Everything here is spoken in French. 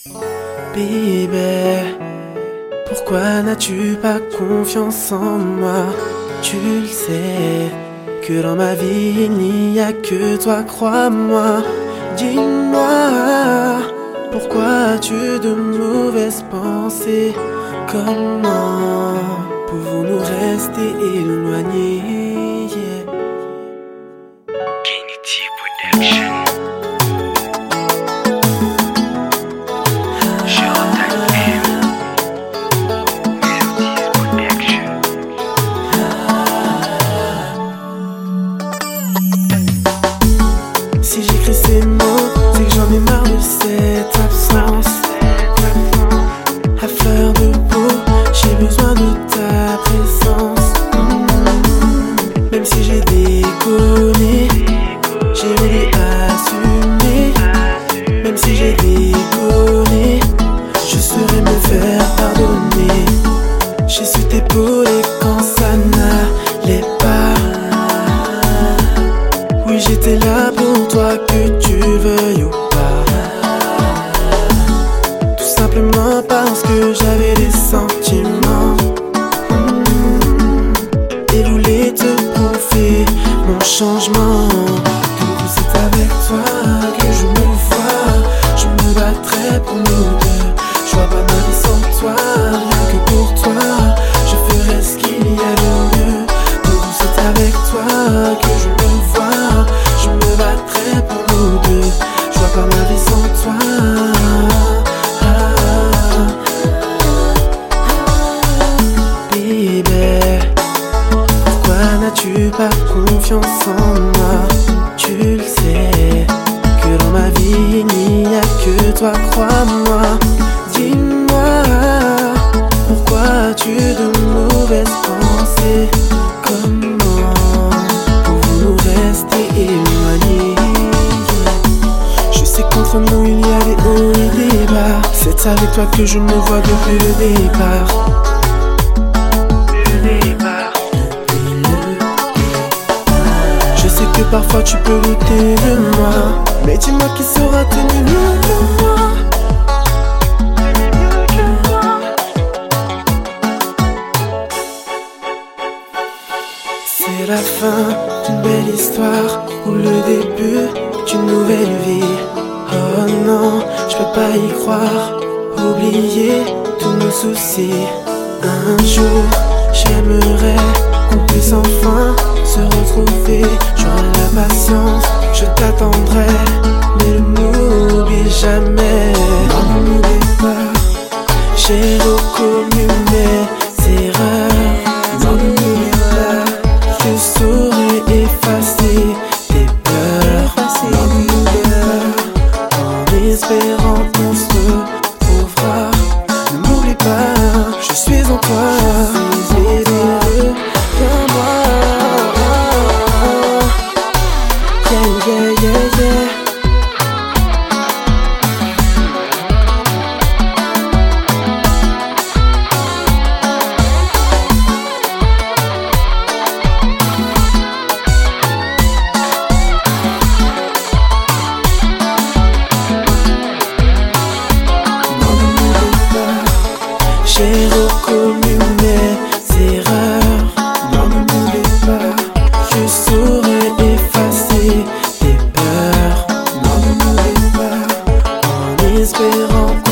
Bébé, pourquoi n'as-tu pas confiance en moi? Tu le sais, que dans ma vie il n'y a que toi, crois-moi. Dis-moi, pourquoi as-tu de mauvaises pensées? Comment pouvons-nous rester éloignés? Kennedy Production. Si j'écris ces mots, c'est que j'en ai marre de cette absence. À fleur de peau, j'ai besoin de ta présence. Même si j'ai déconné, j'ai voulu assumer. Même si j'ai déconné, je saurais me faire pardonner. J'ai su t'épauler quand ça n'allait pas. Oui, j'étais là pour toi, que tu le veuilles ou pas. Tout simplement parce que j'avais des sentiments et voulais te prouver mon changement. Que c'est avec toi que je me vois. Je me battrais pour nous deux. Je vois pas ma vie sans toi, rien que pour toi. Je ferais ce qu'il y a de mieux. Que c'est avec toi que je me vois. Je me battrais pour nous deux. Je vois pas ma vie sans toi. Bébé, pourquoi n'as-tu pas confiance en moi? Tu le sais, que dans ma vie il n'y a que toi, crois-moi. Dis-moi, pourquoi as-tu de mauvaises pensées? Comment pouvons-nous rester éloignés? Je sais qu'entre nous il y a des hauts et des bas. C'est avec toi que je me vois depuis le départ. Je sais que parfois tu peux douter de moi, mais dis-moi qui sera tenu mieux que moi. C'est la fin d'une belle histoire ou le début d'une nouvelle vie. Oh non, je peux pas y croire. Oublier tous nos soucis. Un jour, j'aimerais qu'on puisse enfin se retrouver. J'aurai la patience, je t'attendrai, mais ne m'oublie jamais. Non, ne m'oublie pas, j'ai reconnu mes erreurs. Non, ne m'oublie pas, je saurais effacer tes peurs. Non, ne m'oublie pas, en espérant qu'on se retrouvera. Ne m'oublie pas, je suis en toi. J'ai reconnu mes erreurs. Non, ne m'oublie pas, je saurais effacer tes peurs. Non, ne m'oublie pas, en espérant